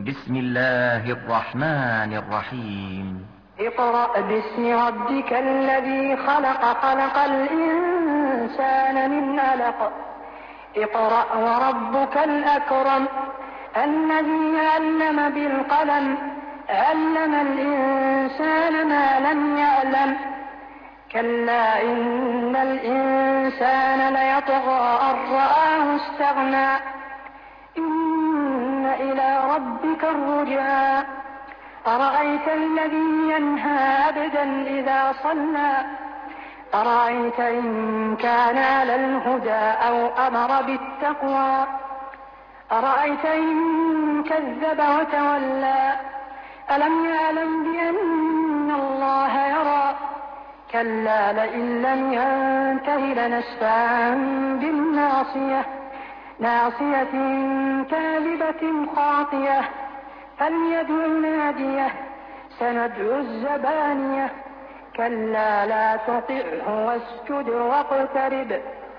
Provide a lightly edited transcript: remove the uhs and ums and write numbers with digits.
بسم الله الرحمن الرحيم. اقرأ باسم ربك الذي خلق خلق الإنسان من علق اقرأ وربك الأكرم الذي علم بالقلم علم الإنسان ما لم يعلم كلا إن الإنسان ليطغى أن رآه استغنى إن إلى ربك الرجعى أرأيت الذي ينهى عبدا إذا صلى أرأيت إن كان على الهدى أو أمر بالتقوى أرأيت إن كذب وتولى ألم يعلم بأن الله يرى كلا لئن لم ينته لنسفعا بالناصية ناصية كاذبة خاطية فليدع ناديه سندعو الزبانية كلا لا تطعه واسجد واقترب